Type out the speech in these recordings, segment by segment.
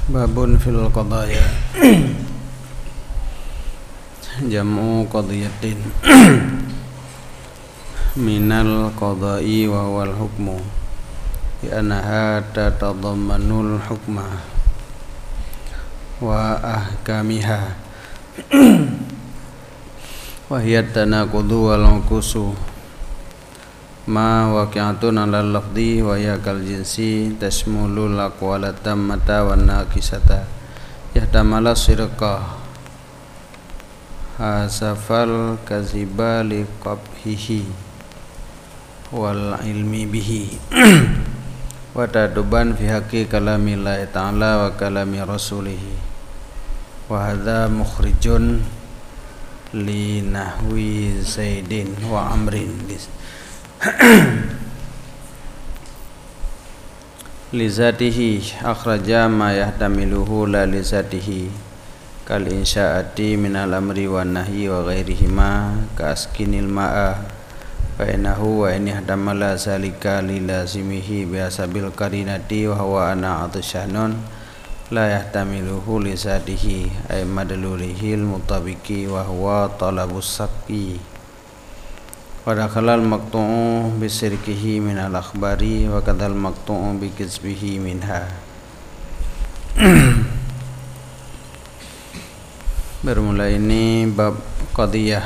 Babun fil qadaya Jam'u qadiyatin minal qada'i wa wal hukmu Li'annaha tatadammanul hukma wa ahkamiha wa hiya tanaqudu wal unkusu ma waqi'atun 'alal lafzi wa ya kal jinsi tashmulul aqwala tammata wan naqisata yahtamala sirqa hasafal kaziba liqabhihi wal ilmi bihi wa taduban fi haqqi kalamillahi ta'ala wa kalami rasulihi wa hadza mukhrijun li nahwi zaidin wa amrin lizatihi akhraja ma yahtamiluhu la lizatihi kal insya'ati minal amri wan nahyi wa ghairihima ka askinil ma'a fa innahu wa in ihtamala zalika li lazimihi bi asabil qarinati wa huwa ana atsyanun la yahtamiluhu lizatihi ay madlulihil mutabiqi wa huwa talabus saqi wa dakhalal maqtu'u bisirkihi minal akhbari wa kadzal maqtu'u bikizbihi minha. Bermula ini bab qadiyah.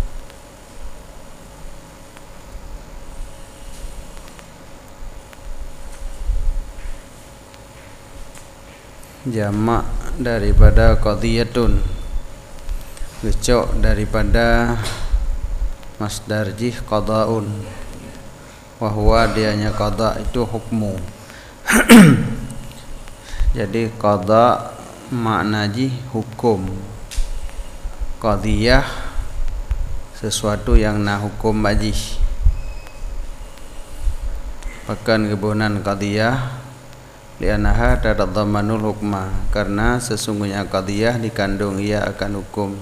Jamak daripada qadiyatun, gecok daripada masdar jih qada'un, wa huwa dianya qada' itu hukmu. Jadi qada' makna jih hukum, qadiyah sesuatu yang na hukum bajih. Bahkan kebunan qadiyah li'annaha tatadammanul hukma, karena sesungguhnya qadiyah dikandung ia akan hukum.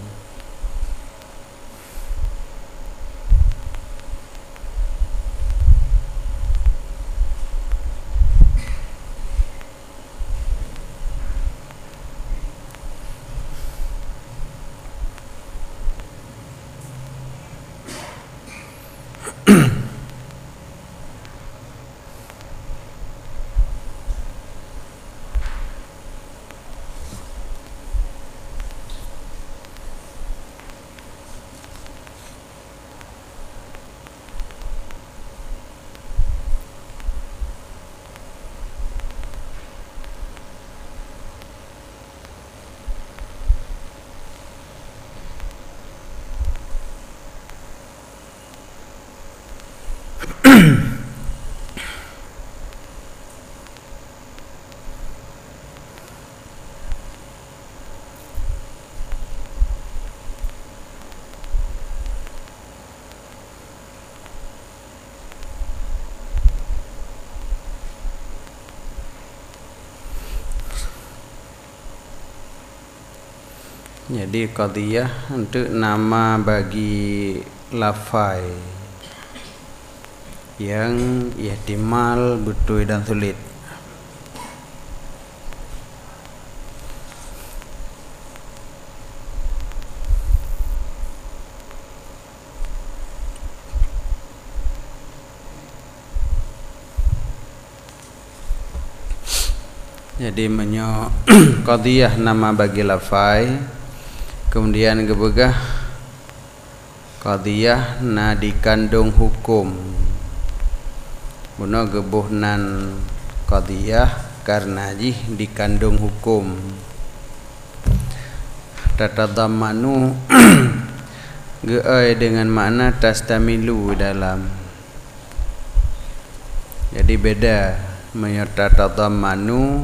Jadi qadiyah untuk nama bagi lafai yang ihtimal betul dan sulit. Jadi qadiyah nama bagi lafai, kemudian gebegah qadiyah na dikandung hukum. Buno gebuhnan qadiyah karena jih dikandung hukum. Tatadammanu geai dengan makna tastamilu dalam. Jadi beda tatadammanu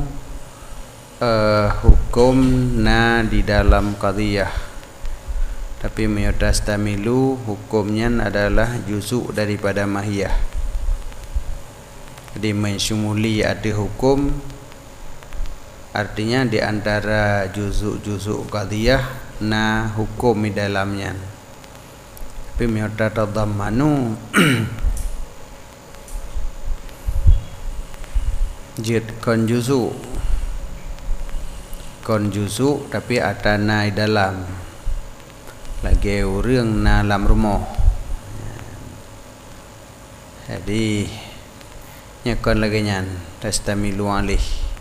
hukum na di dalam qadiyah, tapi tastamilu hukumnya adalah juzuk daripada mahiyah. Jadi mensyumuli ada hukum, artinya di antara juzuk-juzuk qadiyah na hukum di dalamnya. Tapi tatadammanu jid kan juzuk kon jusuk tapi atana dalam lagi urang na dalam rumah. Jadi nyakon lagi nyan tastamilu alih.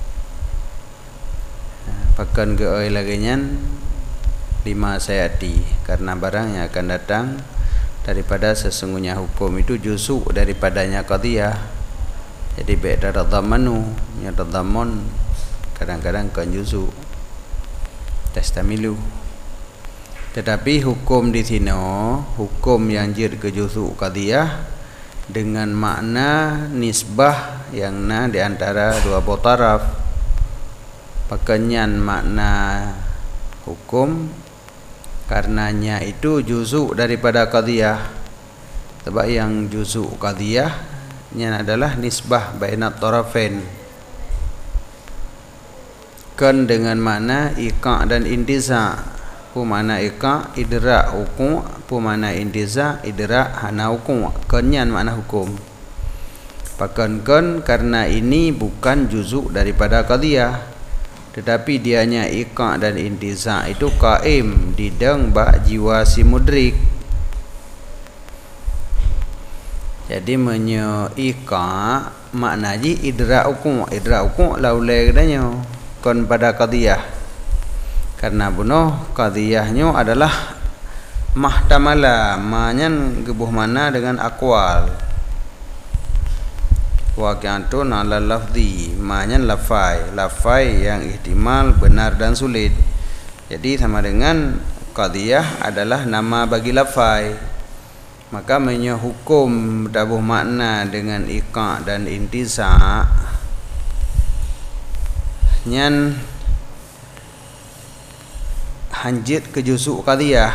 Pakan ke oi lagi nyan lima sayati, karena barang yang akan datang daripada sesungguhnya hukum itu jusuk daripadanya qadiyah. Jadi beda tadamanu, nya tadamun kadang-kadang kan jusuk tastamilu. Tetapi hukum di sini, hukum yang jid ke jusuk qadiyah dengan makna nisbah yang na di antara dua buah taraf. Pakannya makna hukum karenanya itu jusuk daripada qadiyah. Sebab yang jusuk qadiyah nya adalah nisbah bainat tarafain. Kan dengan makna iqa' dan intiza'. Pu mana iqa' idra' hukum, pu mana intiza' idra' hana hukum. Kenyan makna hukum. Pakan karena ini bukan jusuk daripada qadiyah, tetapi dianya iqa' dan intiza' itu qaim dideng ba jiwa si mudrik. Jadi menyo iqa' makna ji idra' hukum laulai kedanyo kon pada qadiyah. Karena bunuh qadiyahnya adalah mahtamala, manyan gebuh mana dengan akwal. Waqi'atun 'ala lafzi, manyan lafai yang ihtimal benar dan sulit. Jadi sama dengan qadiyah adalah nama bagi lafai. Maka menyo hukum dabuh makna dengan iqa' dan intiza' nyan hanjit ke jusuk qadiyah.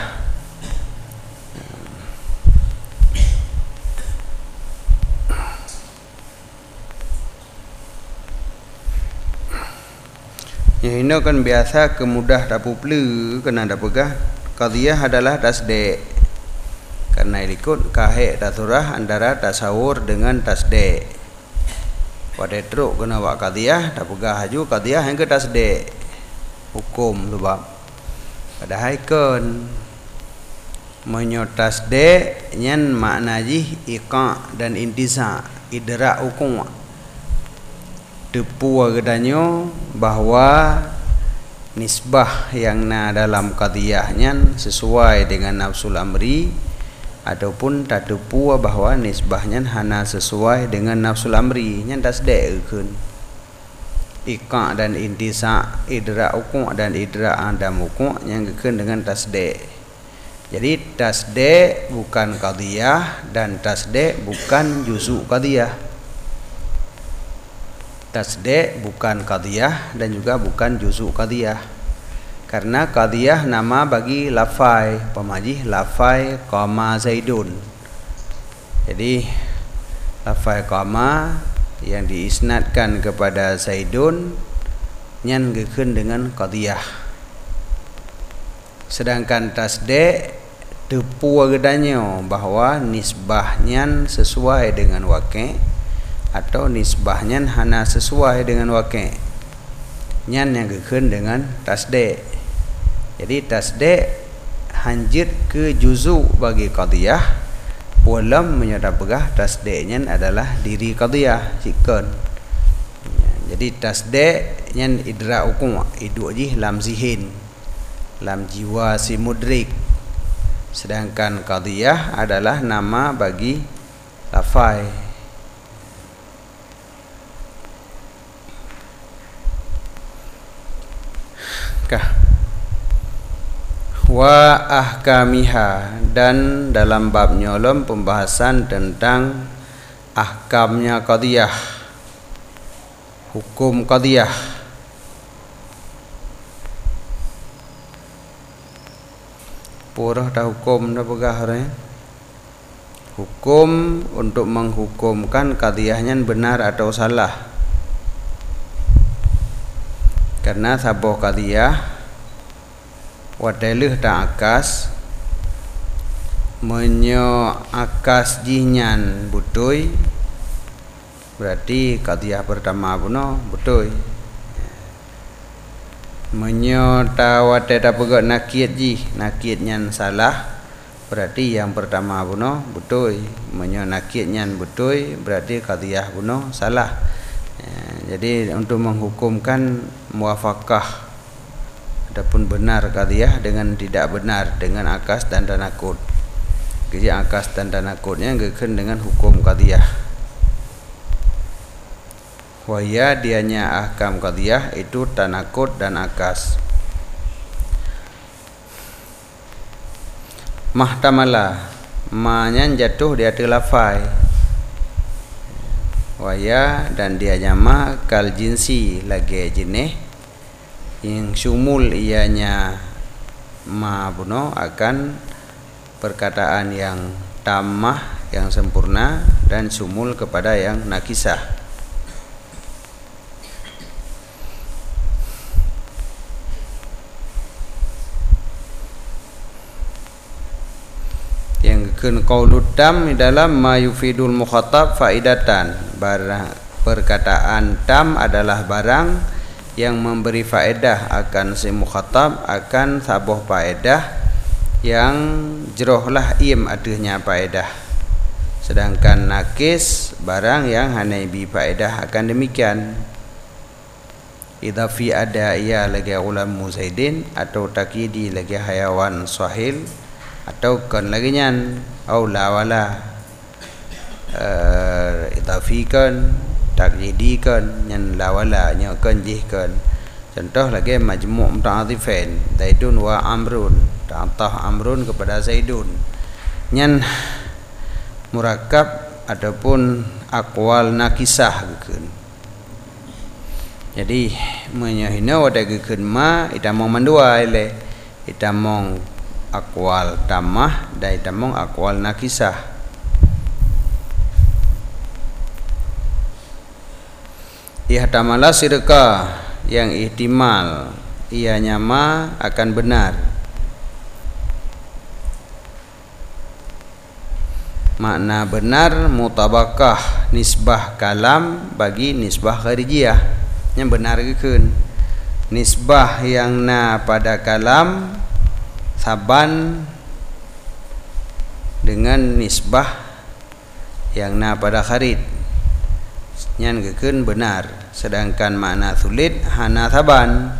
Yang ini kan biasa kemudah dapu pleu kena dapegah qadiyah adalah tasdik. Karena ikut kahek daturah antara tasawur dengan tasdik. Pada truk kena buat qadiyah dapegah haju qadiyah yang ke tasdik. Hukum sebab padahal kan menyotas de nyan makna ji iqa' dan intiza' idra' hukum. Tepu agedanyo bahwa nisbah yang na dalam qadiyah nyan sesuai dengan nafsul amri, ataupun tak tepu bahwa nisbahnya hana sesuai dengan nafsul amri, nyan tasdik keun. Iqa' dan intiza' idra' hukum dan idra' adam hukum yang keun dengan tasdik. Jadi tasdik bukan qadiyah dan tasdik bukan jusuk qadiyah. Tasdik bukan qadiyah dan juga bukan jusuk qadiyah. Karena qadiyah nama bagi lafai, pemajih lafai qama zaidun. Jadi lafai qama yang diisnadkan kepada Zaidun nyan gekeun dengan qadiyah. Sedangkan tasdik tepu agedanyo bahwa nisbahnya sesuai dengan waqi' atau nisbahnya hana sesuai dengan waqi'. Nyan yang gekeun dengan tasdik. Jadi tasdik hanjit ke juzuk bagi qadiyah. Walam menyadap pegah tasdiknya adalah diri qadiyah sikon. Jadi tasdiknya idra' hukum idu ji lam zihin, lam jiwa si mudrik. Sedangkan qadiyah adalah nama bagi lafai. Wa ahkamiha, dan dalam bab nyolom pembahasan tentang ahkamnya qadiyah, hukum qadiyah. Purah dah hukum dah pegah. Hukum untuk menghukumkan qadiyahnya benar atau salah. Karena sabuh qadiyah wadalih tak akas menyo akas jinyan butoi, berarti qadiyah pertama puno butoi. Menyo tawate tapegak nakit ji, nakit nyan salah berarti yang pertama buno betul. Menyo nakit nyan betul berarti qadhiyah buno salah. Jadi untuk menghukumkan muwafaqah adapun benar qadhiyah dengan tidak benar dengan akas dan tanakut. Jadi akas dan tanakutnya gekeun dengan hukum qadhiyah. Waya dianya ahkam qadhiyah itu tanakut dan akas. Mahtamala ma-nya jatuh di atas lafai. Waya dan dianya ma kal jinsi lagi jenis yang sumul ianya ma buno akan perkataan yang tamah yang sempurna dan sumul kepada yang nakisah. Kun qaulud tam dalam ma yufidul mukhatab faidatan. Perkataan tam adalah barang yang memberi faedah akan si mukhatab akan sabuh faedah yang jerohlah im adanya faedah. Sedangkan nakis barang yang hanaibi faedah akan demikian. Idzafi ada ia lagi ulam Zaidin atau takidi lagi hayawan sahil atau kan lagi nyan au la wala idafikan takjidikan nyan la wala nya kan jihkan. Contoh lagi majmu' muta'atifin Zaidun wa Amrun, ta'atah Amrun kepada Zaidun nyan murakab ataupun aqwal nakisah gekeun. Jadi menyahina wada gekeun ma itamong mandua ile itamong akwal tamah dan itamong akwal nakisah. Ihtamala sirka yang ihtimal ianya ma akan benar. Makna benar mutabakah nisbah kalam bagi nisbah kharijiyah yang benar gekeun. Nisbah yang na pada kalam saban dengan nisbah yang na pada kharid nyan gekeun benar, sedangkan makna sulit hana saban.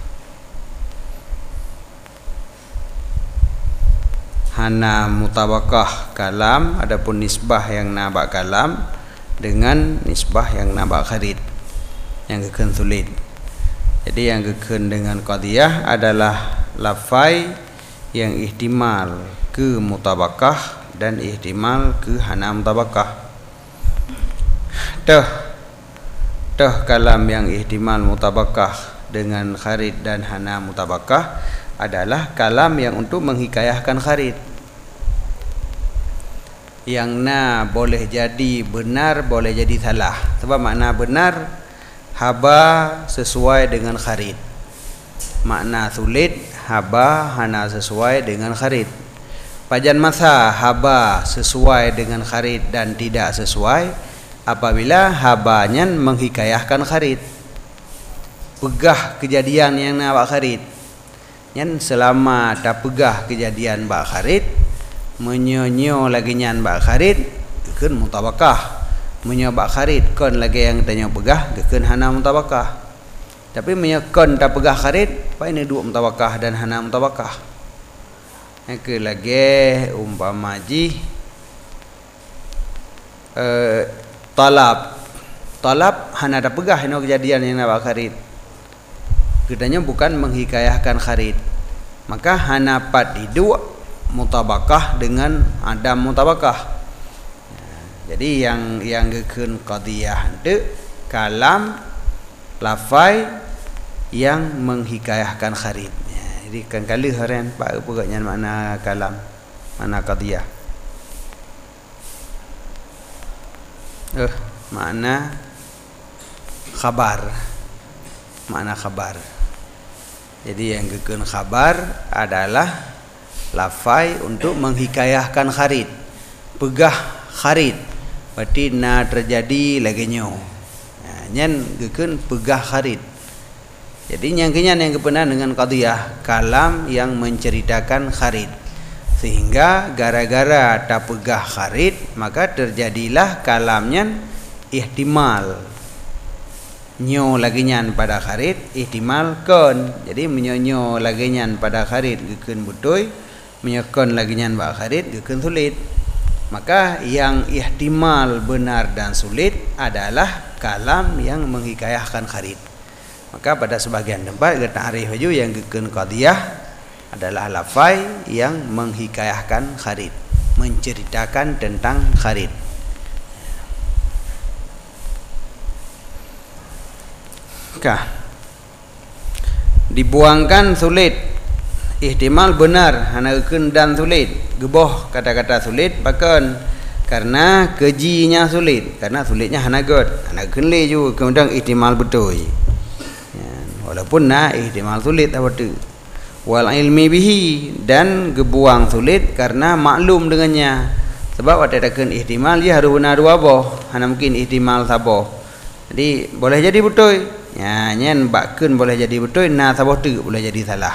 Hana mutabakah kalam adapun nisbah yang na ba kalam dengan nisbah yang na ba kharid yang gekeun sulit. Jadi yang gekeun dengan qadhiyah adalah lafai yang ihtimal ke mutabakah dan ihtimal ke hana mutabakah. Dah kalam yang ihtimal mutabakah dengan kharid dan hana mutabakah adalah kalam yang untuk menghikayahkan kharid. Yang na boleh jadi benar, boleh jadi salah. Sebab makna benar haba sesuai dengan kharid. Makna sulit haba hana sesuai dengan kharid. Pajan masa haba sesuai dengan kharid dan tidak sesuai apabila habanya menghikayahkan kharid. Pegah kejadian yang na bak kharid. Nyan selama tak pegah kejadian bak kharid, menyonyo lagi nyan bak kharid, gekeun mutabakah. Menyo bak kharid kon lagi yang tanya pegah, gekeun hana mutabakah. Tapi menyekon tak pegah kharid, apa ini dua mutabakah dan hana mutabakah. Yang lagi umpama ji talab hana tak pegah ino kejadian yang nak kharid. Kedanya bukan menghikayahkan kharid. Maka hana pat dua mutabakah dengan adam mutabakah. Jadi yang gekeun qadhiyah henteu kalam lafai yang menghikayahkan kharid. Jadi kan kala harian pak pegaknya makna kalam, makna qadhiyah. Makna khabar. Makna khabar. Jadi yang gekeun khabar adalah lafai untuk menghikayahkan kharid. Pegah kharid. Berarti na terjadi lagi nyo. Nyan gekeun pegah kharid. Jadi yang kebenar dengan qadiyah kalam yang menceritakan kharid. Sehingga gara-gara tak pegah kharid maka terjadilah kalamnya ihtimal. Nyo lagi nyan pada kharid ihtimal kon. Jadi menyonyo lagi nyan pada kharid gekeun betul, menyokon lagi nyan pada kharid gekeun sulit. Maka yang ihtimal benar dan sulit adalah kalam yang menghikayahkan kharid. Maka pada sebagian tempat kita arifaju yang gekeun qadiyah adalah lafai yang menghikayahkan kharid, menceritakan tentang kharid. Dibuangkan sulit, ihtimal benar hana gekeun dan sulit, geboh kata-kata sulit bahkan karena kejinya sulit, karena sulitnya hana gekeun le ju kemudian ihtimal betul. Walaupun ihtimal sulit apa tu. Wal ilmi bihi, dan gebuang sulit karena maklum dengannya. Sebab ada takkan ihtimal dia harus benar dua boh, hana mungkin ihtimal saboh. Jadi boleh jadi betul. Ya, nyen bakkeun boleh jadi betul, saboh tu boleh jadi salah.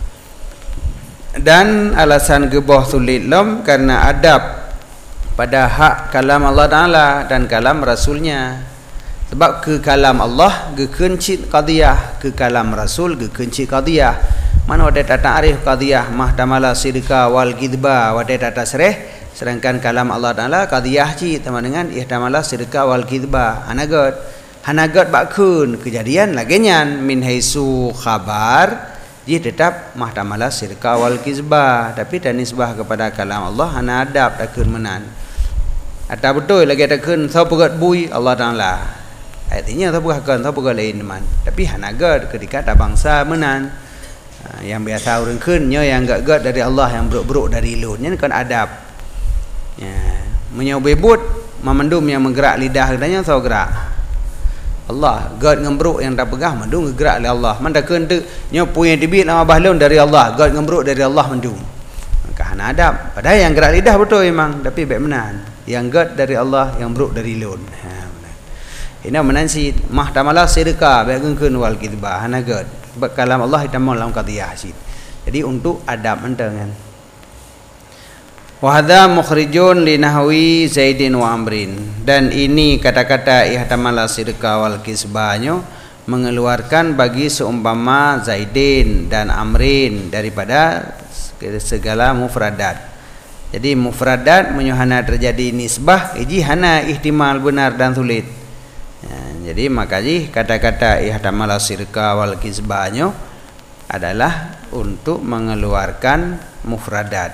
Dan alasan geboh sulit lom karena adab pada hak kalam Allah Taala dan kalam Rasulnya. Sebab ke kalam Allah gekeun cit qadiyah, ke kalam Rasul gekeun cit qadiyah. Mana ada tata arif qadiyah mahtamala sidqa wal kidba, ada tata sereh, sedangkan kalam Allah Taala qadiyah cit sama dengan ihtamala sidqa wal kidba. Hanagat bakun kejadian lagenyan min haisu khabar dia tetap mahtamala sidqa wal kizba, tapi dan nisbah kepada kalam Allah hana adab takun menan. Atau betul lagi takun sau pegat bui Allah Taala. Artinya tak bukan tak bukan lain man. Tapi hanagat ketika tak bangsa menan. Yang biasa orang kunnya yang gak dari Allah, yang beruk-beruk dari lun. Ini kan adab. Ya, menyobebut memendum yang menggerak lidah katanya so gerak. Allah gad ngembruk yang tak pegah mendung gerak oleh Allah. Man tak kun tu nyo punya dibit nama bahlun dari Allah, gad ngembruk dari Allah mendung. Maka hana adab. Padahal yang gerak lidah betul memang, tapi baik menan. Yang gad dari Allah, yang beruk dari lun. Ini menansi mahtamalah sidqa bagengkeun wal kidbah hanagat kalam Allah itamal dalam qadiyah sid. Jadi untuk adab mentengan. Wa hadza mukhrijun li nahwi Zaidin wa Amrin, dan ini kata-kata ihtamala sidqa wal kisbahnya mengeluarkan bagi seumpama Zaidin dan Amrin daripada segala mufradat. Jadi mufradat menyuhana terjadi nisbah iji hana ihtimal benar dan sulit. Jadi makanya kata-kata ihtamala sidqa wal kisbahnya adalah untuk mengeluarkan mufradat.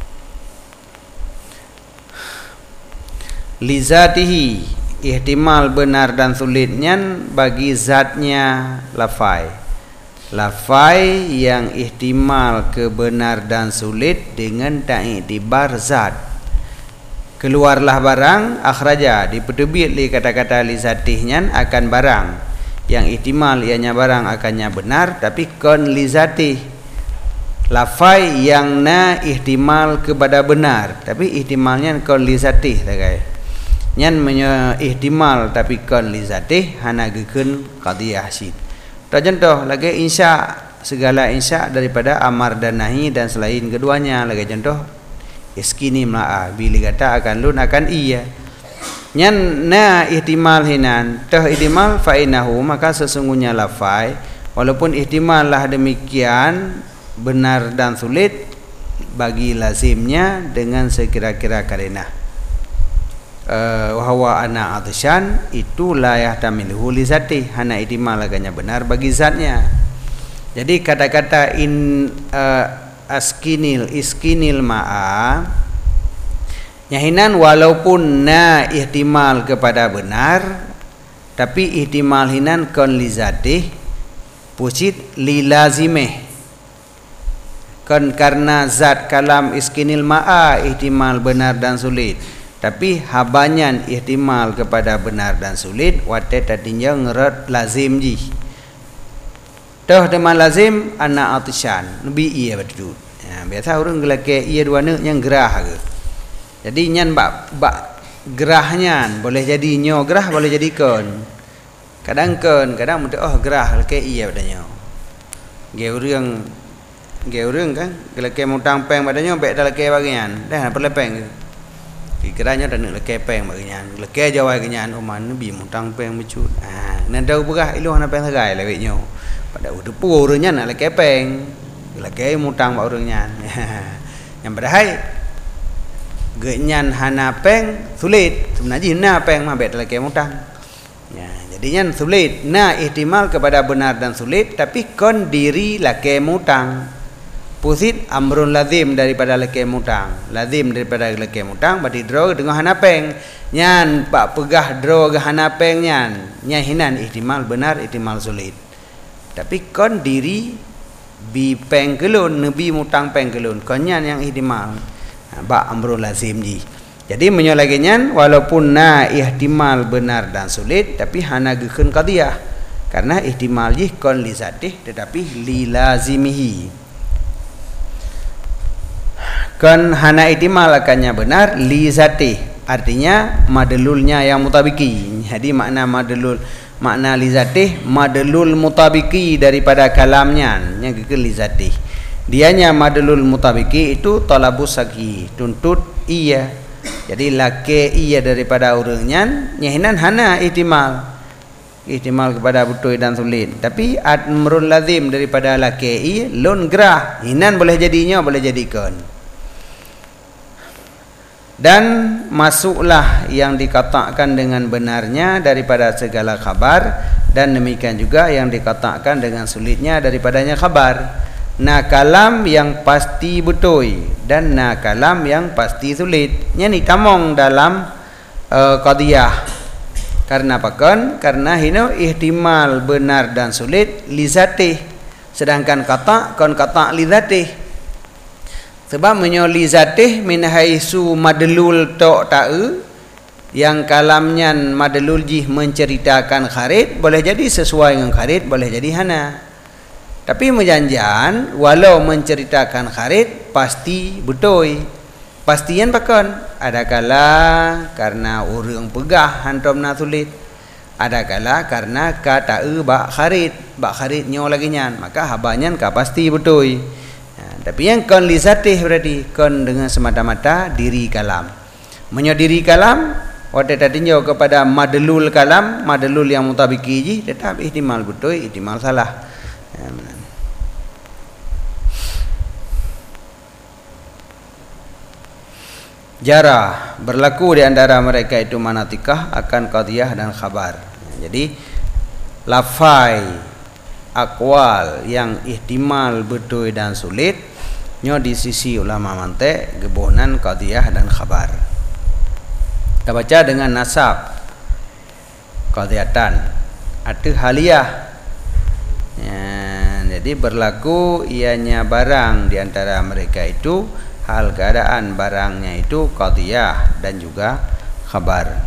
Lizatihi, ihtimal benar dan sulitnya bagi zatnya lafai. Lafai yang ihtimal kebenar dan sulit dengan tak iktibar zat. Keluarlah barang akhraja, diperbit li kata-kata li zatihnya akan barang yang ihtimal ianya barang akannya benar tapi kon li zatih. Lafai yang ihtimal kepada benar tapi ihtimalnya kon li zatih tagai. Nyan ihtimal tapi kon li zatih hana gekeun qadiyah sid. Contoh lagi insya, segala insya daripada amar dan nahi dan selain keduanya. Lagi contoh iskini ma'a, bila kata akan lun akan iya. Nyan ihtimal hinan tah ihtimal fa'inahu, maka sesungguhnya lafai walaupun ihtimal lah demikian benar dan sulit bagi lazimnya dengan sekira-kira karenah. Wahwa ana atsyan itu la yahtamiluhu li zati, hana ihtimal agaknya benar bagi zatnya. Jadi kata-kata iskinil ma'a nyahinan walaupun ihtimal kepada benar tapi ihtimal hinan kon li zatih pusit li lazimeh kon karena zat kalam iskinil ma'a ihtimal benar dan sulit tapi habanyan ihtimal kepada benar dan sulit wate tadinya ngeret lazim ji. Toh dengan lazim anak atisyan lebih iya betul. Ya, biasa orang gelake iya dua ne yang gerah ke. Jadi nyan bak gerahnya boleh jadi nyo gerah boleh jadi kon. Kadang kon, kadang mudah gerah lake iya badanya. Geureng kan keleke mutang peng badannya bek dah leke bagian dah perlepeng kiranya dah nak leke peng bagian leke jawai kenyan oman bi mutang peng mecut nan dau berah ilu hana peng sagai leweknya pada udah purnya nak leke peng leke mutang ba urangnya yang padahal genyan hana peng sulit sebenarnya hina peng mah bek dah leke mutang ya jadinya sulit ihtimal kepada benar dan sulit tapi kon diri leke mutang pusit amrun lazim daripada leke mutang berarti draw dengan hana peng nyan pak pegah draw ke hana peng nyan hinan ihtimal benar ihtimal sulit tapi kon diri bi peng kelun nebi mutang peng kelun kon nyan yang ihtimal ba amrun lazim ji jadi menyolaginyan walaupun ihtimal benar dan sulit tapi hana gekeun qadiyah karena ihtimal ji kon li zatih tetapi li lazimihi kan hana ihtimal akannya benar li zatih artinya madlulnya yang mutabiki jadi makna li zatih madlul mutabiki daripada kalamnya yang li zatih dianya madlul mutabiki itu talabus saki tuntut iya jadi lake iya daripada urangnya nyahinan hana ihtimal kepada betul dan sulit tapi amrul lazim daripada lake iya lun gerah hinan boleh jadinya boleh jadikan dan masuklah yang dikatakan dengan benarnya daripada segala khabar dan demikian juga yang dikatakan dengan sulitnya daripadanya khabar kalam yang pasti betul dan kalam yang pasti sulit ni tamong dalam qadiyah karena apa kan karena hino ihtimal benar dan sulit li zatih sedangkan kata li zatih sebab menyoli zatih min haisu madlul ta'u yang kalamnya madlul jih menceritakan kharid boleh jadi sesuai dengan kharid boleh jadi hana tapi menjanjian walau menceritakan kharid pasti betul pastian pakon ada kala karena urang pegah hantom na sulit ada kala karena ka ta'u ba kharid nyo lagi nyan maka habanyan ka pasti betul tapi yang kon li zatih berarti kon dengan semata-mata diri kalam menyodiri kalam waktu tinjau kepada madlul kalam madlul yang mutabiki ji tetap ihtimal betul ihtimal salah jarah berlaku di antara mereka itu manatikah akan qadiyah dan khabar jadi lafai akwal yang ihtimal betul dan sulit nyo di sisi ulama mante gebonan qadiyah dan khabar kita baca dengan nasab qadiyatan atau haliyah jadi berlaku ianya barang di antara mereka itu hal keadaan barangnya itu qadiyah dan juga khabar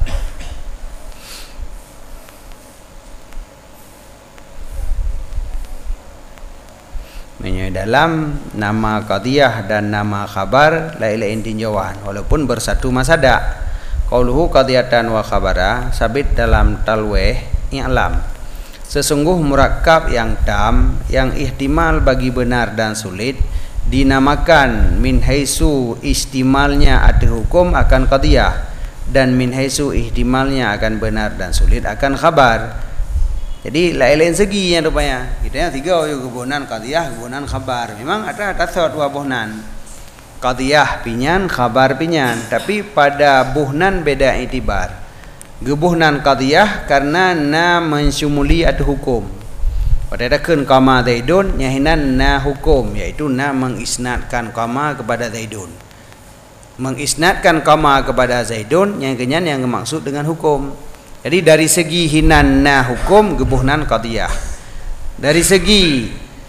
dalam nama qadiyah dan nama khabar lain-lain tinjauan walaupun bersatu masada qauluhu qadiyatan wa khabara sabit dalam talweh i'lam sesungguh murakkab yang tam yang ihtimal bagi benar dan sulit dinamakan min haisu istimalnya ada hukum akan qadiyah dan min haisu ihtimalnya akan benar dan sulit akan khabar. Jadi lain-lain segi yang rupanya. Kita yang tiga gebunan qadiyah, gebunan khabar. Memang ada tasawuf dua buhnan. Qadiyah pinyan, khabar pinyan. Tapi pada buhnan beda itibar. Gebuhnan qadiyah karena na mensumuli ada hukum. Pada dakun qama Zaidun nyahinan na hukum, yaitu na mengisnadkan qama kepada Zaidun. Mengisnadkan qama kepada Zaidun yang kenyan yang maksud dengan hukum. Jadi dari segi hinan na hukum gebuhnan qadiyah. Dari segi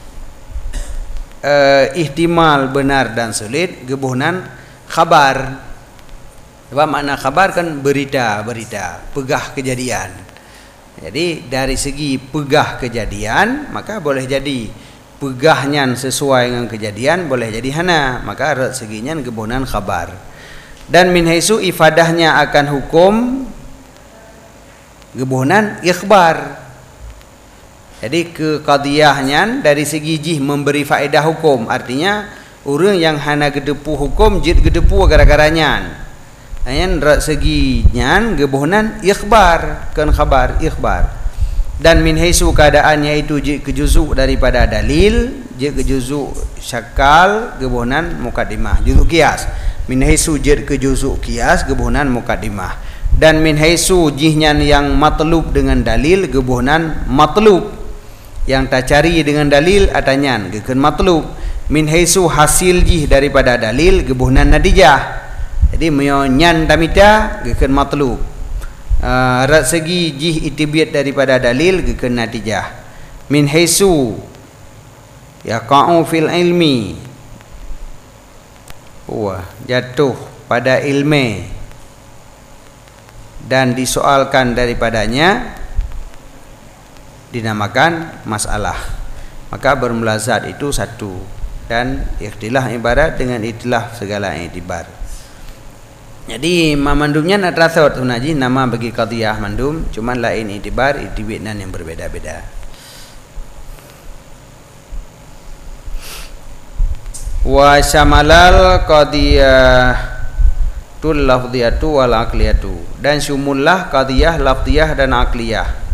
ihtimal benar dan sulit gebuhnan khabar. Sebab makna khabar kan berita, pegah kejadian. Jadi dari segi pegah kejadian maka boleh jadi pegahnya sesuai dengan kejadian, boleh jadi hana, maka dari seginya gebuhnan khabar. Dan min haisu ifadahnya akan hukum gebuhnan ikhbar. Jadi ke qadiyahnya dari segi jih memberi faedah hukum, artinya orang yang hana gedepu hukum jid gedepu gara-garanya. Ayan segi nyan gebohnan ikhbar kan khabar ikhbar. Dan min haisu keadaannya itu jid kejuzu daripada dalil, jid kejuzu syakal gebohnan mukaddimah juzu qiyas. Min haisu jid kejuzu qiyas gebohnan mukaddimah. Dan min haisu jihnya yang matlub dengan dalil gebohnan matlub. Yang tak cari dengan dalil atanyan gekeun matlub. Min haisu hasil jih daripada dalil gebohnan natijah. Jadi menyan tamita gekeun matlub. Rat segi jih itibiyat daripada dalil gekeun natijah. Min haisu yaqa'u fil ilmi, jatuh pada ilmu dan disoalkan daripadanya dinamakan masalah. Maka bermulazat itu satu, dan ikhtilaf ibarat dengan ikhtilaf segala itibar. Jadi mandumnya nak rasot unaji nama bagi qadiyah mandum, cuman lain itibar itibitnan yang berbeda-beda. Wa syamalal qadiyatul lafdhiyatu wal aqliyatu, dan syumullah qadiyah lafdhiyah dan aqliyah.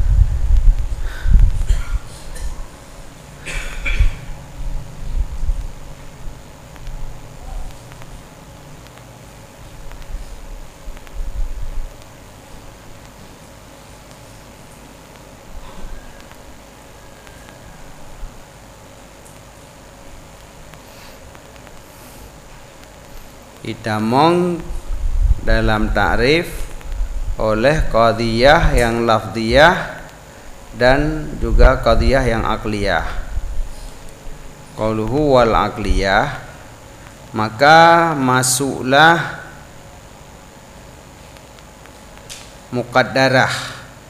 Itamong dalam ta'rif oleh qadiyah yang lafdhiyah dan juga qadiyah yang aqliyah. Qauluhu wal aqliyah, maka masuklah muqaddarah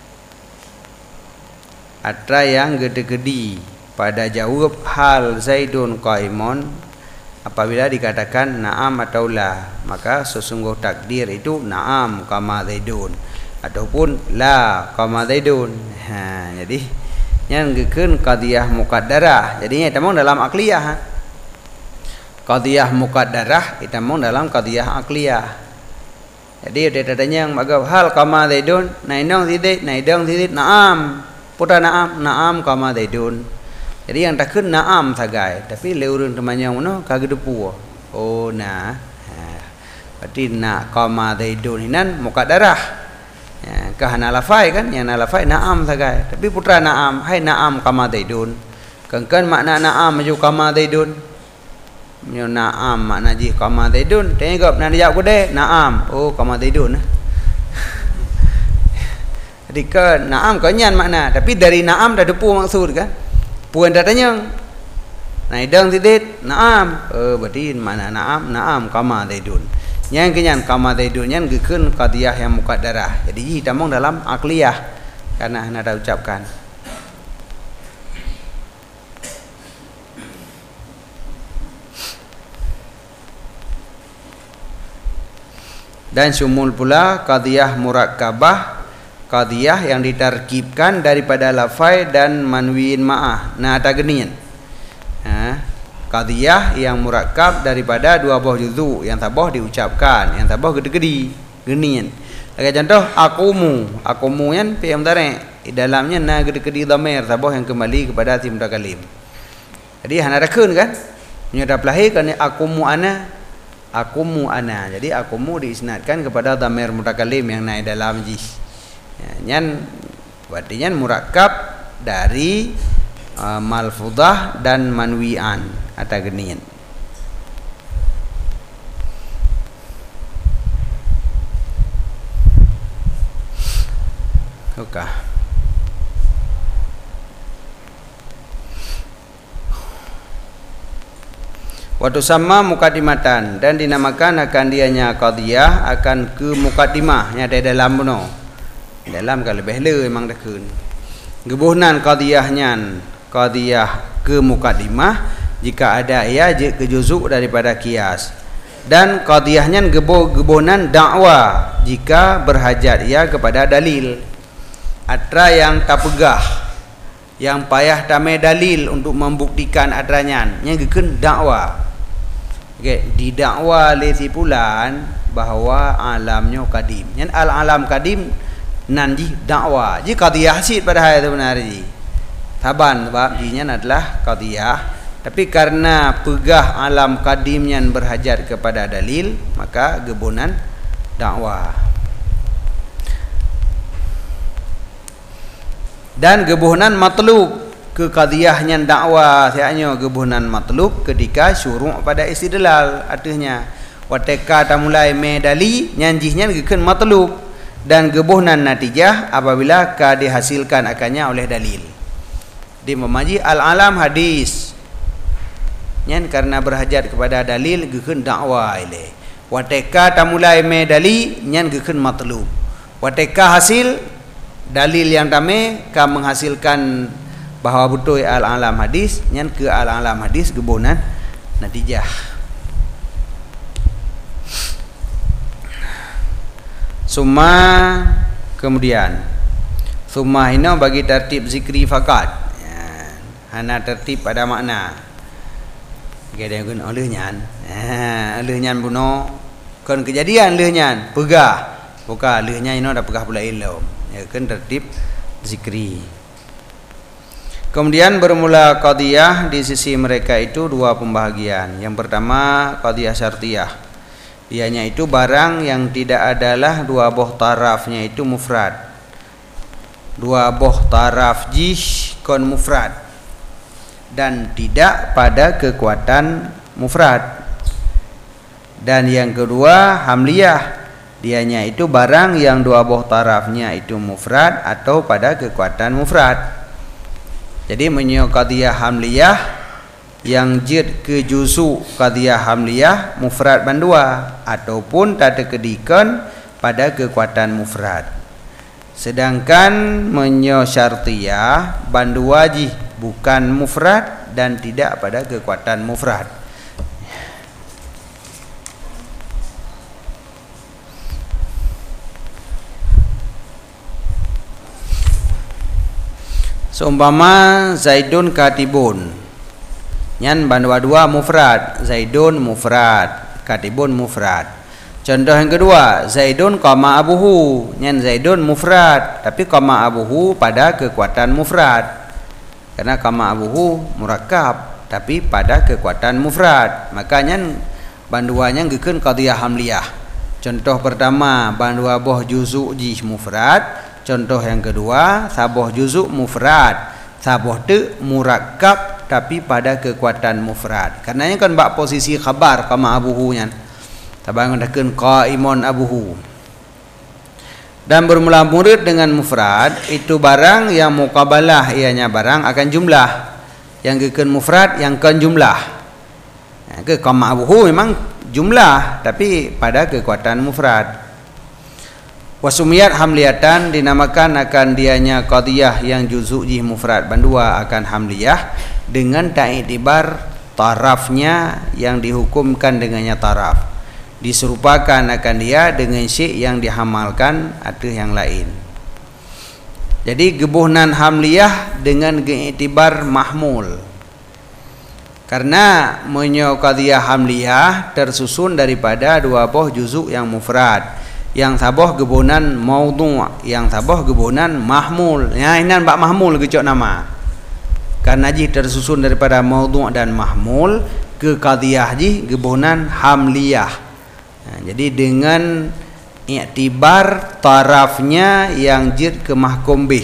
ada yang gede-gede pada jawab hal Zaidun qaimun. Apabila dikatakan na'am atau la, maka sesungguh takdir itu na'am kama Zaidun ataupun la kama Zaidun. Jadi yang gekeun qadiyah muqaddarah. Jadinya itamong dalam aqliyah. Qadiyah muqaddarah itamong dalam qadiyah aqliyah. Jadi dia tanya yang magab hal kama Zaidun, naidong tidit na'am. Putra na'am kama Zaidun. Jadi yang takkan na'am sagai, tapi leurun temannya mana kagedepu. Oh nah. Berarti na qama Zaidun hinan muqaddarah. Ya, kahana lafai kan, yang lafai na'am sagai. Tapi putra na'am, hai na'am qama Zaidun. Kan makna na'am maju qama Zaidun. Nyo na'am makna ji qama Zaidun. Tengok nak jawab gede, na'am. Oh qama Zaidun. Jadi kan na'am kanyan makna, tapi dari na'am dah depu maksud kan. Puan datanya naidang tidit na'am, berarti mana na'am kama Zaidun. Yang kenyan kama Zaidun yang gekeun qadiyah yang muqaddarah. Jadi hitamong dalam aqliyah karena ada ucapkan. Dan syumul pula qadiyah murakkabah, qadiyah yang ditarkibkan daripada lafai dan manwiin ma'ah. Nah tagenian. Qadiyah yang murakkab daripada dua buah juzu, yang tabah diucapkan, yang tabah gede-gede genian. Sebagai contoh akumu yan fi'il mudhari', dalamnya na gede-gede dhamir tabah yang kembali kepada tim mutakalim. Jadi hana rakeun kan? Menyadap lahir kan akumu ana. Jadi akumu diisnadkan kepada dhamir mutakalim yang naik dalam jih. Nyan artinya murakkab dari malfudhah dan manwi'an atau genian. Oke. Waktu sama mukaddimatan, dan dinamakan akan dianya qadiyah akan ke mukaddimah yang ada dalam benar. Dalam kalau lebih le memang dah kun. Gebuhnan qadiyahnya qadiyah ke mukaddimah jika ada ia ke juzuk daripada qiyas. Dan qadiyahnya gebuhnan dakwah jika berhajat ia kepada dalil. Atra yang tak pegah, yang payah tamai dalil untuk membuktikan adanya yang gekeun dakwa. Okey, didakwa oleh si fulan bahawa alamnya kadim. Yang alam kadim nan ji dakwa. Ji qadiyah hasid pada hari tu benar ji. Taban sebab jinya adalah qadiyah. Tapi karena pegah alam kadimnya berhajat kepada dalil, maka gebunan dakwah. Dan gebunan matlub ke qadiyahnya dakwah, sianya gebunan matlub ketika syuru' pada istidlal. Artinya wateka tamulai medali nyanjihnya gekeun matlub dan gebunan natijah apabila ka dihasilkan akannya oleh dalil. Di memaji al-alam hadis nyan karena berhajat kepada dalil gekeun dakwah ile. Wateka tamulai medali nyan gekeun matlub. Wateka hasil dalil yang tame ka menghasilkan bahawa betul al-alam hadis nyan ke al-alam hadis gebunan natijah. Summa kemudian summa hina bagi tertib zikri fakat. Hana tertib pada makna. Gede gun oleh nyan. Oleh nyan buno kon kejadian oleh nyan pegah. Bukan oleh nyan ino dah pegah pula ilmu. Ya kan tertib zikri. Kemudian bermula qadiyah di sisi mereka itu dua pembahagian. Yang pertama qadiyah syartiyah. Ianya itu barang yang tidak adalah dua boh tarafnya itu mufrad. Dua boh taraf jih kon mufrad. Dan tidak pada kekuatan mufrad. Dan yang kedua hamliyah, dianya itu barang yang dua boh tarafnya itu mufrad atau pada kekuatan mufrad. Jadi menyo qadiyah hamliyah yang jid ke juzu qadiyah hamliyah mufrad bandua ataupun tak terkedikan pada kekuatan mufrad. Sedangkan menyo syartiyah bandua jih bukan mufrad dan tidak pada kekuatan mufrad. Seumpama Zaidun katibun, nyan bandua dua mufrad, Zaidun mufrad, katibun mufrad. Contoh yang kedua, Zaidun qama abuhu, nyan Zaidun mufrad, tapi qama abuhu pada kekuatan mufrad. Karena kama abuhu murakkab tapi pada kekuatan mufrad, makanya banduanya gekeun qadiyah hamliyah. Contoh pertama bandua boh juzuk jih mufrad, contoh yang kedua saboh juzuk mufrad, saboh te murakkab tapi pada kekuatan mufrad. Karenanya kan bak posisi khabar kama abuhu nya. Tabang dakeun qaimun abuhu. Dan bermula murid dengan mufrad itu barang yang muqabalah ianya barang akan jumlah. Yang gekeun mufrad yang kan jumlah. Ke qama abuhu memang jumlah tapi pada kekuatan mufrad. Wasumiyat hamliyatan dinamakan akan dianya qadiyah yang juzuk jih mufrad bandua akan hamliyah dengan ta'iktibar tarafnya yang dihukumkan dengannya taraf. Diserupakan akan dia dengan syai' yang dihamalkan atau yang lain. Jadi gebuhnan hamliyah dengan iktibar mahmul. Karena menyo qadiyah hamliyah tersusun daripada dua boh juzuk yang mufrad. Yang saboh gebuhnan maudhu', yang saboh gebuhnan mahmul. Ya inan bak mahmul kecok nama. Karena ji tersusun daripada maudhu' dan mahmul, ke qadiyah ji gebuhnan hamliyah. Jadi dengan iktibar tarafnya yang jid ke mahkum bih,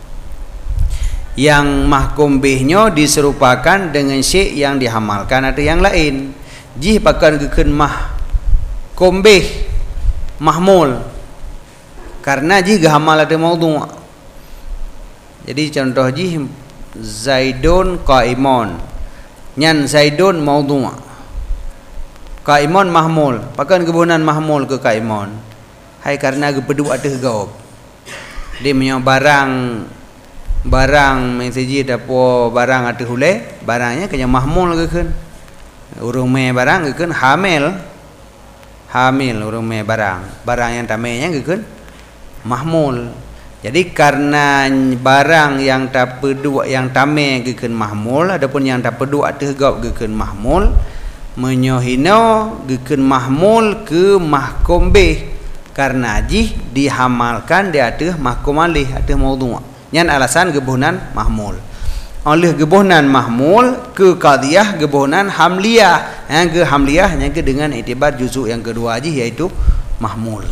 yang mahkum bihnya diserupakan dengan syai' yang dihamalkan atau yang lain. Jih pakan gekeun mahkum bih mahmul karena jih gahamal atau maudhu'. Jadi contoh jih Zaidun qaimun, nyan Zaidun maudhu'. Qaimun mahmul, pakan gebunan mahmul ke qaimun. Hai karena gepedu ateh gaub. Dia punya barang meseji dapo barang ateh hule, barangnya kena mahmul gekeun. Urang me barang gekeun hamil. Hamil urang me barang. Barang yang tamenya gekeun mahmul. Jadi karena barang yang tak pedua yang tame gekeun mahmul adapun yang tak pedua teu gaup gekeun mahmul menyohino gekeun mahmul ke mahkum bih karena jih dihamalkan di atas mahkum alih atas maudhu' nyan alasan gebuhnan mahmul oleh gebuhnan mahmul ke qadiyah gebuhnan hamliyah yang ke hamliyah yang ke dengan iktibar juzuk yang kedua jih yaitu mahmul.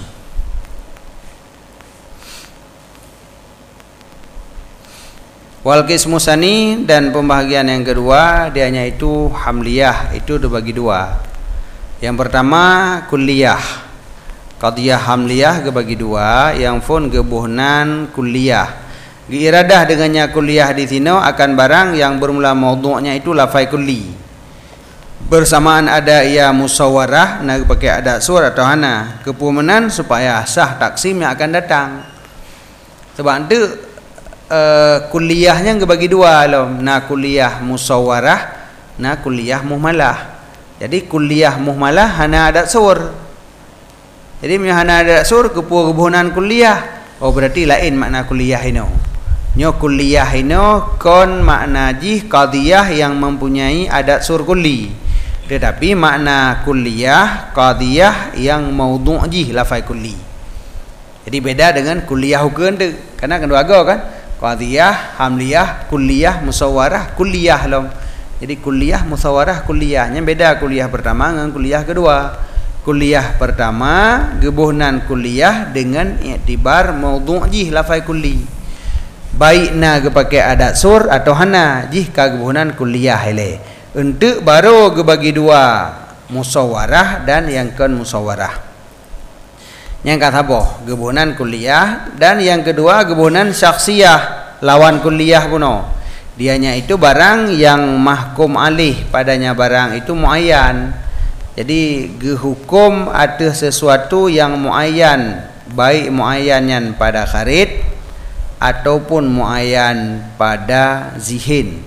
Wal qismu tsani dan pembahagian yang kedua dianya itu hamliyah itu dibagi dua. Yang pertama kulliyah. Qadiyah hamliyah dibagi dua, yang pun gebuhnan kulliyah. Diiradah dengannya kulliyah di sini akan barang yang bermula maudhu'nya itu lafai kulli. Bersamaan ada ia musawwarah nak pakai ada sur atau hana kepumenan supaya sah taksim yang akan datang. Sebab itu kulliyahnya bagi dua loh. Nah kulliyah musawwarah, nah kulliyah muhmalah. Jadi kulliyah muhmalah hana ada sur. Jadi hana ada sur kebunan kulliyah. Oh berarti lain makna kulliyah ini. Nyo kulliyah ini kon makna jih qadiyah yang mempunyai adat sur kulli. Tetapi makna kulliyah qadiyah yang maudhu' jih lafai kulli. Jadi beda dengan kulliyah hukum tu. Karena kedua agak kan qadiyah, hamliyah, kulliyah, musawwarah, kulliyah lom. Jadi kulliyah, musawwarah, kulliyahnya beda kulliyah pertama dengan kulliyah kedua. Kulliyah pertama gebuhnan kulliyah dengan iktibar maudhu' jih lafai kulli. Baik na pakai adat sur atau hana jih ka gebuhnan kulliyah hele. Untuk baru gebagi dua musawwarah dan yang kon musawwarah. Yang kata boh gebunan kulliyah dan yang kedua gebunan syakhsiyah lawan kulliyah kuno. Dianya itu barang yang mahkum alih padanya barang itu muayyan. Jadi gehukum atas sesuatu yang muayyan, baik muayyan pada kharid ataupun muayyan pada zihin.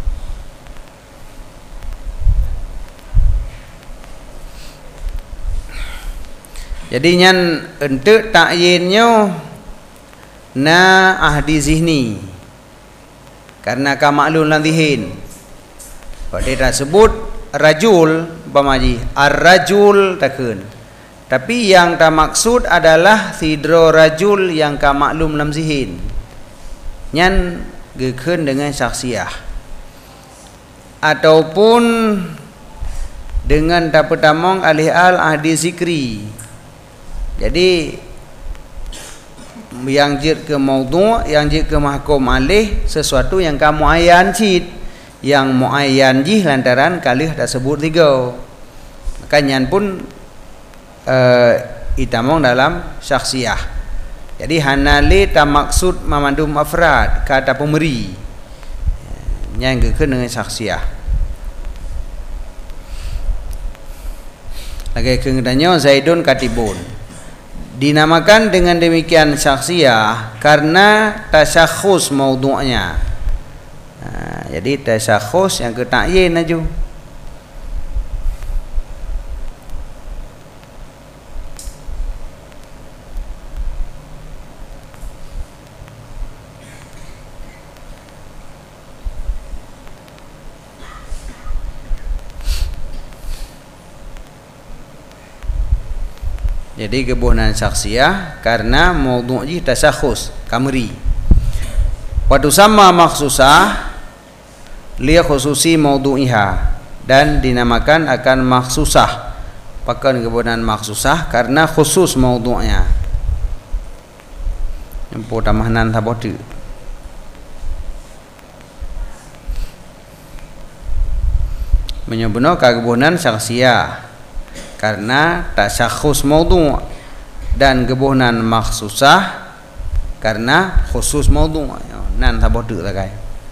Jadi nyan untuk takyinnya na ahdi zihni karena kamaklun lan zihin. Pada tersebut rajul pamaji ar-rajul takun. Tapi yang tak maksud adalah sidro rajul yang kamaklum lam zihin. Nyan gekeun dengan syakhsiyah. Ataupun dengan tak pertamong alih al ahdi zikri. Jadi yang jid ke maudhu', yang jid ke mahkum alih sesuatu yang kamu muayyan cid, yang muayyan jih lantaran kalih tersebut tiga. Maka nyan pun itamong dalam syakhsiyah. Jadi hanali tak maksud mamandum afrad kata pemberi. Yang gekeun dengan syakhsiyah. Lagi keungdannya Zaidun katibun. Dinamakan dengan demikian syakhsiyah karena tasyakhus maudhu'nya. Jadi tasyakhus yang ke ta'yin aju. Jadi gebuhnan syakhsiyah karena maudhu'i tasyakhus kamri. Wa tusamma makhsusah li khususi maudhu'iha dan dinamakan akan makhsusah. Pakai gebuhnan makhsusah karena khusus maudhu'nya. Empu tamahanan tabotu. Menyebutno kegebuhnan syakhsiyah karena tasyakhus maudhu' dan gebuhnan makhsusah karena khusus maudhu'. Nan tabotu takai.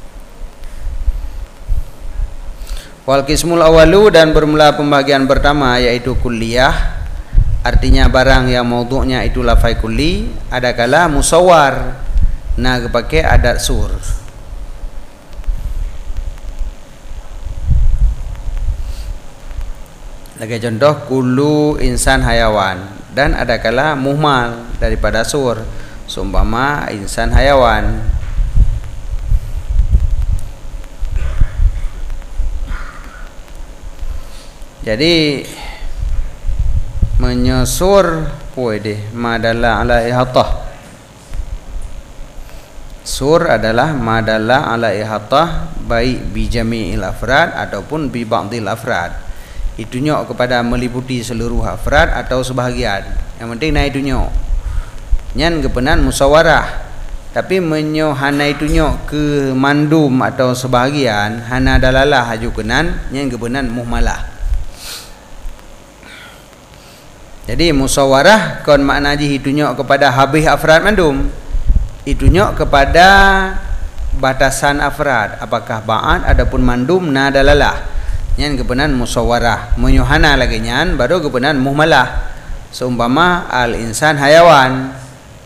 Wal qismul awalu dan bermula pembagian pertama yaitu kulliyah, artinya barang yang maudhu'nya itu lafai kulli, adakala musawwar nah pakai adat sur. Lagi contoh kullu insan hayawan dan adakala muhmal daripada sur. seumpama insan hayawan. Jadi menyusur puede madalla ala ihatah. Sur adalah madalla ala ihatah baik bi jami'il afrad ataupun bi ba'dil afrad. Itunjuk kepada meliputi seluruh afrad atau sebahagian. Yang penting na itunjuk. Nyan kepenan musawarah. Tapi menyo hana itunjuk ke mandum atau sebahagian, hana dalalah haju kenan, nyan kepenan muhmalah. Jadi musawarah kon makna ji itunjuk kepada habis afrad mandum. Itunjuk kepada batasan afrad, apakah ba'ad adapun mandum na dalalah. Nyan kepenan musawarah. Menyohana lagi nyan baru kepenan muhmalah. Seumpama al insan hayawan.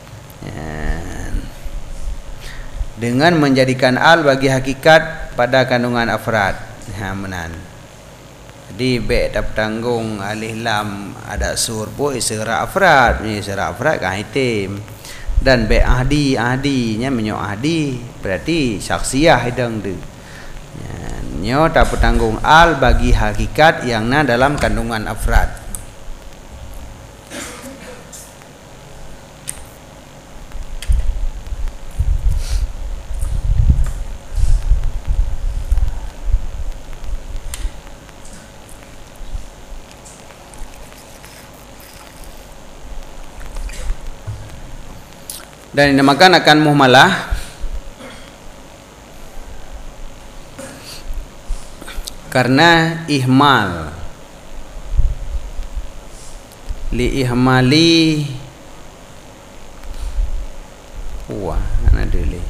Dengan menjadikan al bagi hakikat pada kandungan afrad. Menan. Jadi be tak tanggung alih lam ada sur pun isra afrad, ni isra afrad kan itim. Dan be ahdi nya menyo ahdi berarti saksiah hidang tu. Nyo tak bertanggung al bagi hakikat yang na dalam kandungan afrad. Dan dinamakan akan muhmalah karena ihmal li ihmali mana dulu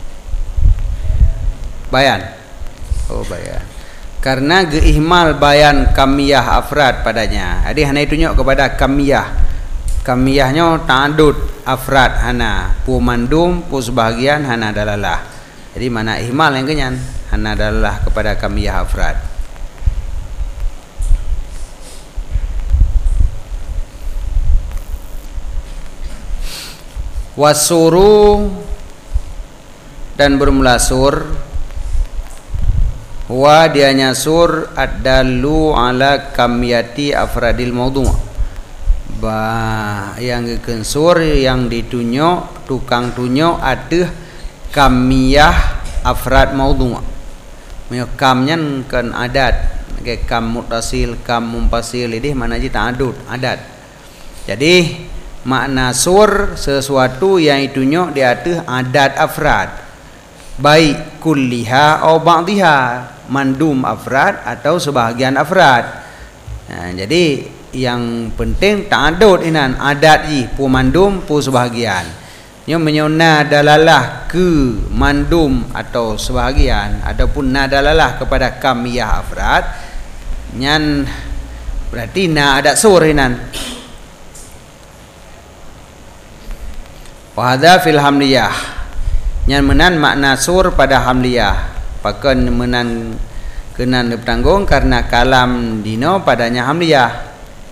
bayan bayan karena geihmal bayan kamiyah afrad padanya. Jadi hana itunjuk kepada kamiyahnya ta'adud afrad hana pu mandum pu sebahagian hana dalalah. Jadi mana ihmal yang kenyan hana dalalah kepada kamiyah afrad. Wasuru dan bermula sur wa dianya sur ad-dallu ala kamiyati afradil maudhu'. Yang kensur yang ditunjuk tukang tunjuk ada kamiyah afrad maudhu'. Kamnya kan adat kayak kam muttasil, kam munfasil, ini mana ji ta'adud adat. Jadi makna sur sesuatu yang ditunjuk di atas adat afrad, baik kulliha atau ba'dhiha, mandum afrad atau sebahagian afrad. Jadi yang penting ta'adud inan adat ji pu mandum pu sebahagian. Yang menyona dalalah ke mandum atau sebahagian ataupun na dalalah kepada kamiyah afrad, nyan berarti na adat sur inan. Wa hadza fil hamliyah. Nyan menan makna sur pada hamliyah. Pakan menan kenan bertanggung karena kalam dino padanya hamliyah.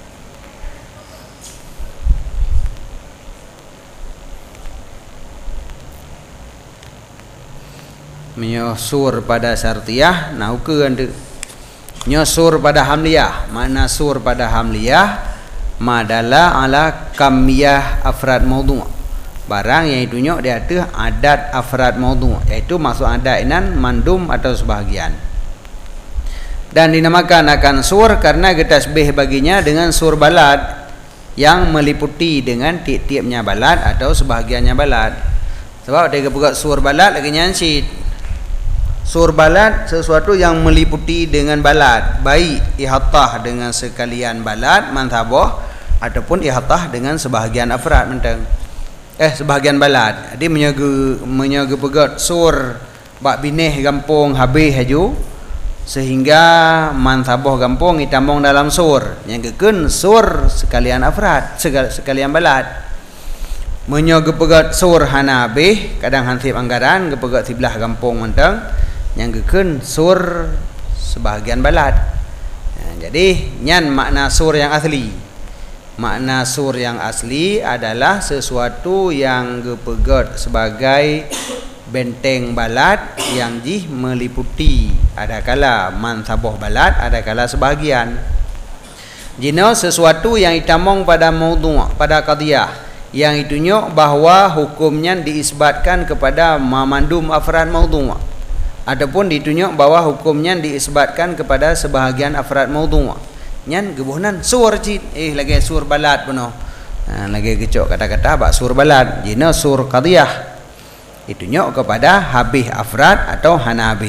Menyosur pada syartiyah nauke ande nyosur pada hamliyah. Makna sur pada hamliyah madala ala kamiyah afrad maudhu', barang yang ditunjuk di atas adat afrad maudhu', iaitu maksud adat inan mandum atau sebahagian. Dan dinamakan akan sur karena getasbih baginya dengan sur balad yang meliputi dengan tiap-tiapnya balad atau sebahagiannya balad. Sebab dia buat sur balad lagi nyansit. Sur balad sesuatu yang meliputi dengan balad, baik ihatah dengan sekalian balad manthabah ataupun ihatah dengan sebahagian afrad mentang sebahagian balad. Jadi menyaga pegat sur bak bineh gampung habis haju sehingga manthabah gampung itambung dalam sur yang keken sur sekalian afrad sekalian balad. Menyaga pegat sur hana habis kadang hansip anggaran gepegat sebelah gampung mentang yang keken sur sebahagian balad. Jadi nyan makna sur yang asli. Makna sur yang asli adalah sesuatu yang gepegot sebagai benteng balat yang jih meliputi. Adakala mansaboh balat, adakala sebahagian. Jino sesuatu yang itamong pada maudhu', pada qadiyah, yang itunya bahawa hukumnya diisbatkan kepada mamandum afrad maudhu', ataupun ditunjuk bahawa hukumnya diisbatkan kepada sebahagian afrad maudhu'. Nyan gebuhnan sur cit lagi sur balat puno. Lagi kecok kata-kata bak sur balat. Jino sur qadiyah. Itunya kepada habih afrad atau hanabi.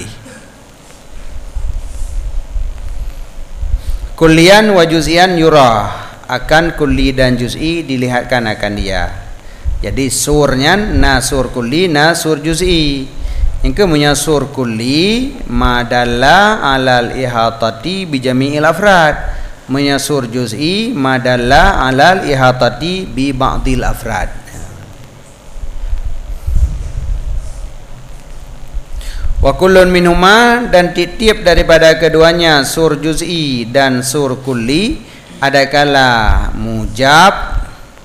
Kullian wa juz'ian yurah. Akan kulli dan juz'i dilihatkan akan dia. Jadi surnya na sur kulli, na sur juz'i. Yang kemunya sur kulli madalla alal ihatati bi jami'il afrad. Menyasur juz'i madalla alal ihatati bi ba'dil afrad. Wa kullun minhuma, dan tiap daripada keduanya sur juz'i dan sur kulli adakala mujab,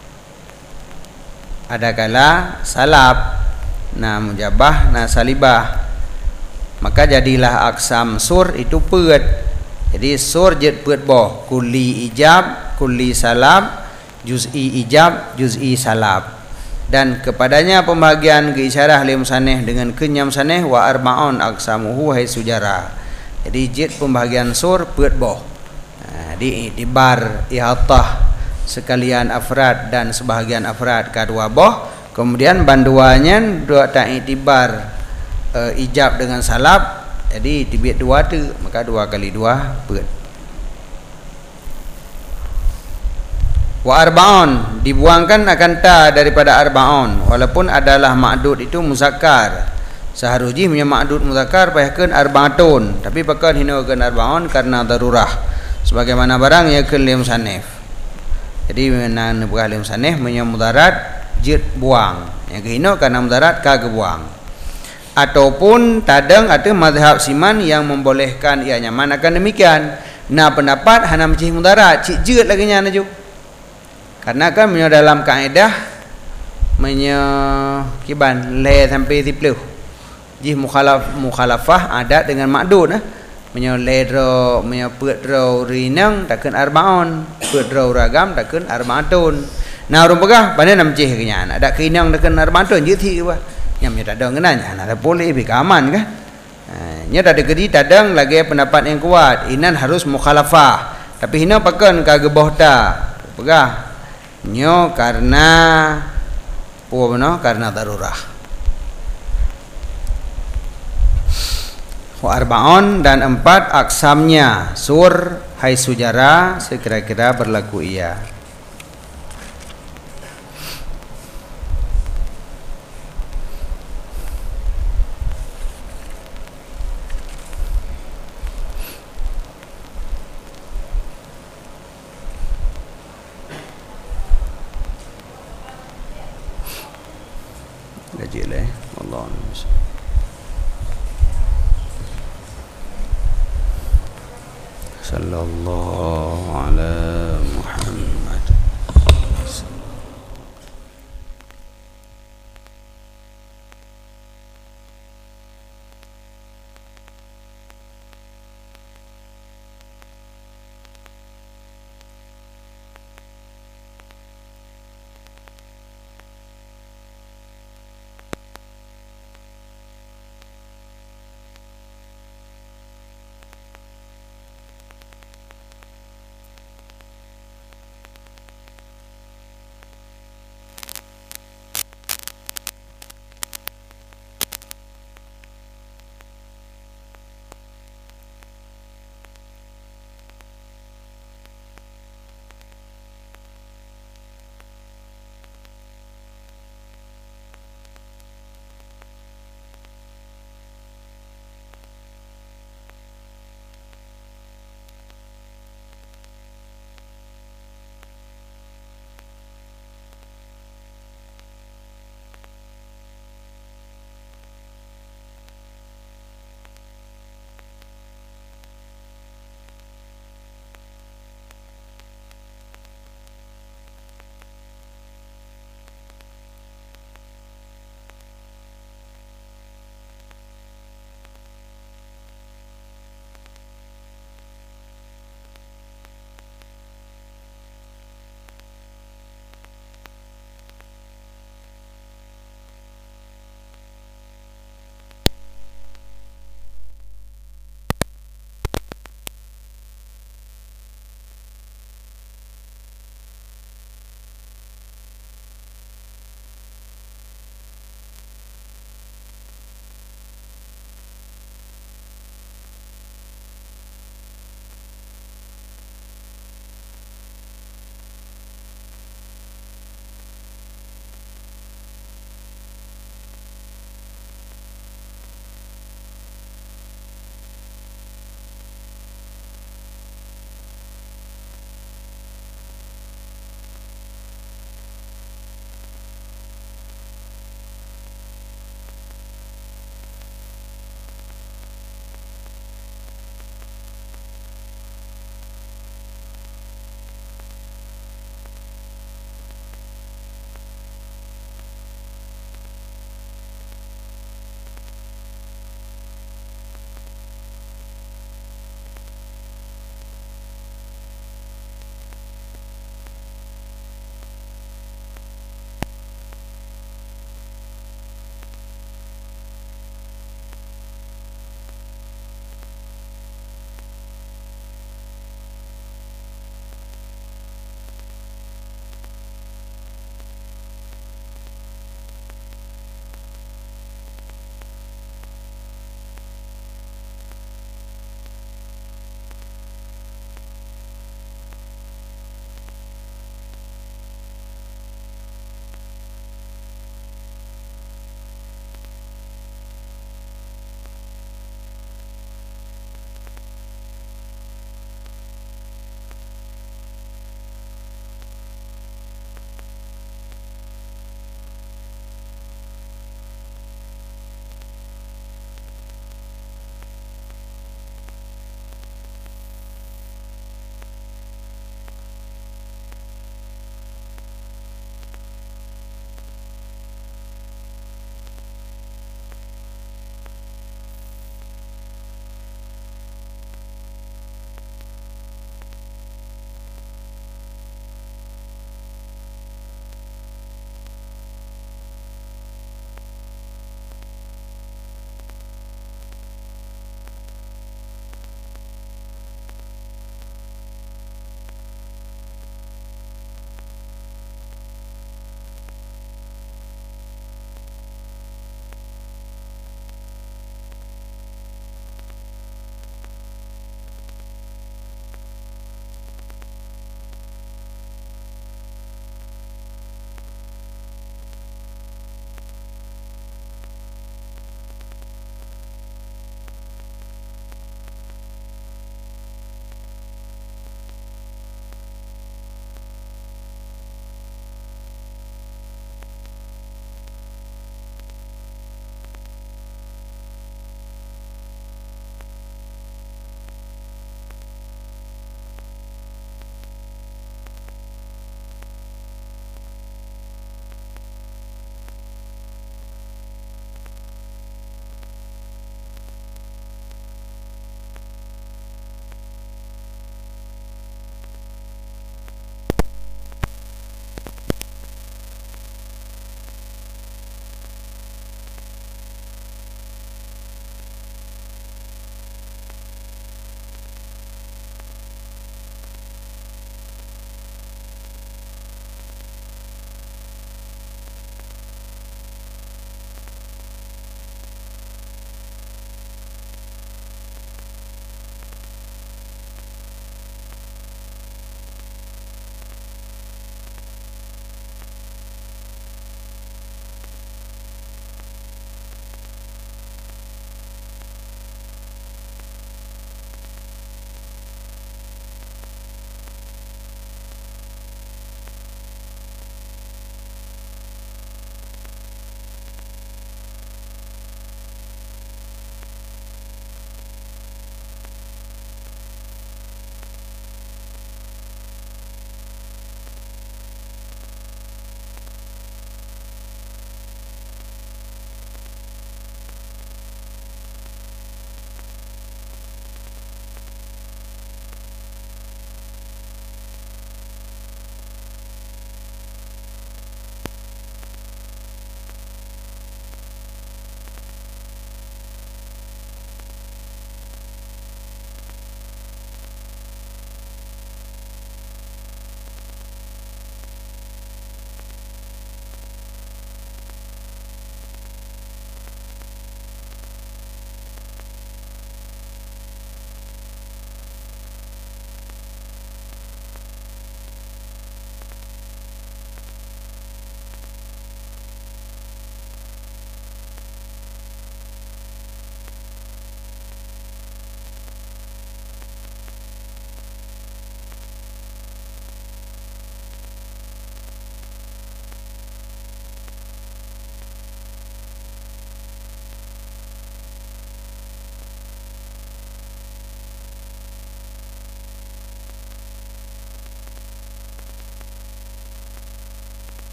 adakala salab. Nah mujabah, nah salibah. Maka jadilah aksam sur itu peut. Jadi sur jet peut boh, kulli ijab, kulli salab, juz'i ijab, juz'i salab. Dan kepadanya pembagian keisyarah lim saneh dengan kenyam saneh wa arba'un aksamuhu hai sujara. Jadi jet pembagian sur peut boh. Di itibar ihatah sekalian afrad dan sebahagian afrad kedua boh. Kemudian banduannya dua tak itibar ijab dengan salab. Jadi tibit dua tu, maka 2 kali 2 peut. Wa arba'un, dibuangkan akan ta daripada arba'un, walaupun adalah ma'dud itu muzakkar. Seharusnya punya ma'dud muzakkar payahkeun arba'atun, tapi pakan hinakeun arba'un karena darurah. Sebagaimana barang ya keun lim sanef. Jadi menan buah lim sanef punya mudarat jid buang. Yang kehino karena mudarat kagak buang. Ataupun tadang atau mazhab siman yang membolehkan ia nyaman akan demikian. Nah pendapat hana mencih mudarat cik jeut lagi nya naju. Karena kan menyo dalam kaedah menyo kiban le sampai 10. Jih mukhalafah adat dengan ma'dud menyo le ro menyo peut ro rinang takun arbaun, peut ro ragam takun arbaatun. Nah urang pegah pandai nam cih nya ada keinang takun arbaatun jeut thi ke yang tak ada ngenanya ada boleh lebih aman kan. Nya tak ada gedi tadang lagi pendapat yang kuat inan harus mukhalafah, tapi hina pakan kageboh ta pegah nyo karena karena darurah. Wa arba'un, dan 4 aksamnya sur hai sujara sekira-kira berlaku ia. Lajik lah Allah sallallahu ala Muhammad.